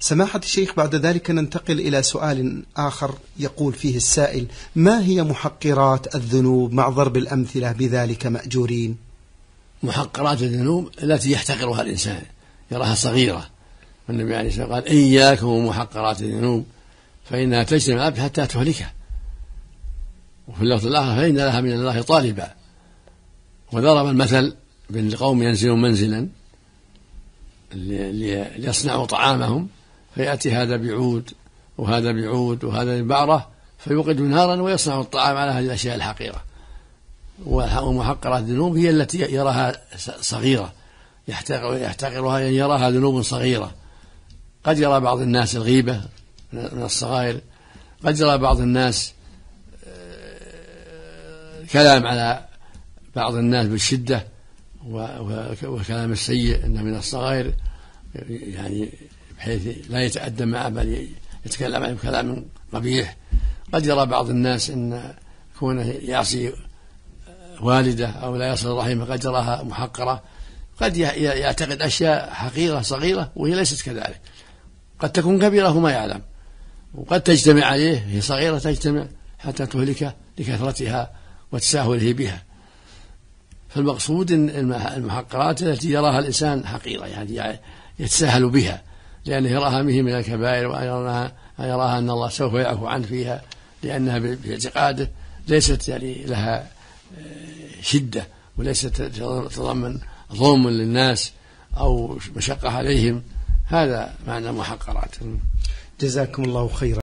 سماحة الشيخ، بعد ذلك ننتقل إلى سؤال آخر يقول فيه السائل: ما هي محقرات الذنوب مع ضرب الأمثلة بذلك مأجورين؟ محقرات الذنوب التي يحتقرها الإنسان يراها صغيرة، والنبي عليه الصلاة والسلام قال: إياكم ومحقرات الذنوب فإنها تجتمع العبد حتى تهلكه. وفي اللفظ الآخر: فإن لها من الله طالبا. وضرب المثل بين القوم ينزلون منزلا ليصنعوا طعامهم، فيأتي هذا بعود وهذا بعود وهذا ببعرة فيوقد نارا ويصنع الطعام على هذه الأشياء الحقيرة. ومحقرات الذنوب هي التي يراها صغيرة يحتقرها، يعني يراها ذنوب صغيرة. قد يرى بعض الناس الغيبة من الصغائر، قد يرى بعض الناس كلام على بعض الناس بالشدة وكلام السيء إنه من الصغائر، يعني بحيث لا يتأدب معه بل يتكلم عنه كلام قبيح. قد يرى بعض الناس إن كونه يعصي والده أو لا يصل رحمه قد يراها محقرة. قد يعتقد أشياء حقيرة صغيرة وهي ليست كذلك، قد تكون كبيرة وما يعلم، وقد تجتمع عليه، هي صغيرة تجتمع حتى تهلكه لكثرتها وتساهله بها. فالمقصود إن المحقرات التي يراها الإنسان حقيرة، يعني يتساهل بها لأنه يراها من الكبائر، ويراها أن الله سوف يعفو عنه فيها، لأنها باعتقاده ليست يعني لها شدة، وليست تتضمن ظلم للناس أو مشقة عليهم. هذا معنى محقرات. جزاكم الله خيرا.